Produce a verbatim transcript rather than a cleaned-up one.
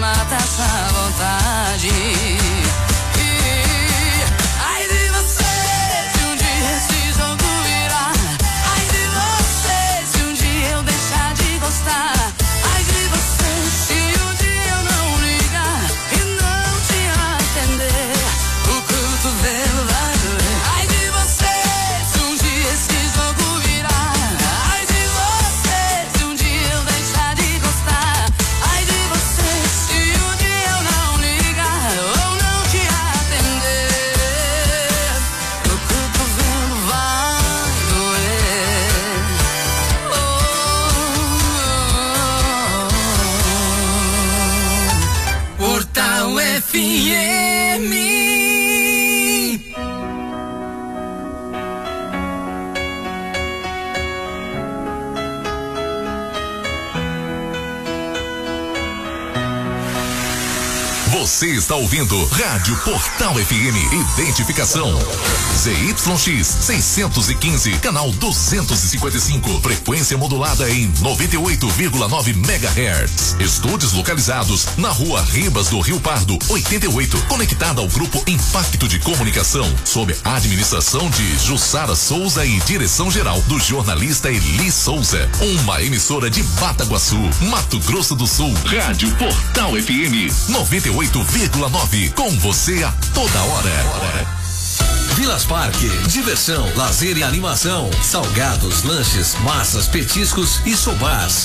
mata essa vontade. E, ai de você, se um dia esse jogo virar. Ai de você, se um dia eu deixar de gostar. Ai de você, se um dia eu não ligar e não te atender. O cotovelo vai doer. Ai de você, se um dia esse jogo virar. Ai de você, se um dia eu deixar de gostar. Ai de você, se um dia eu não ligar ou não te atender. O cotovelo vai doer. Oh, oh, oh. Portal F M. Você está ouvindo Rádio Portal F M, identificação Z Y X seiscentos e quinze, canal duzentos e cinquenta e cinco, frequência modulada em noventa e oito vírgula nove megahertz. Estúdios localizados na Rua Ribas do Rio Pardo, oitenta e oito, conectada ao grupo Impacto de Comunicação, sob a administração de Jussara Souza e direção geral do jornalista Eli Souza. Uma emissora de Bataguaçu, Mato Grosso do Sul. Rádio Portal F M noventa e oito vírgula nove, com você a toda hora. Vilas Parque, diversão, lazer e animação, salgados, lanches, massas, petiscos e sobás.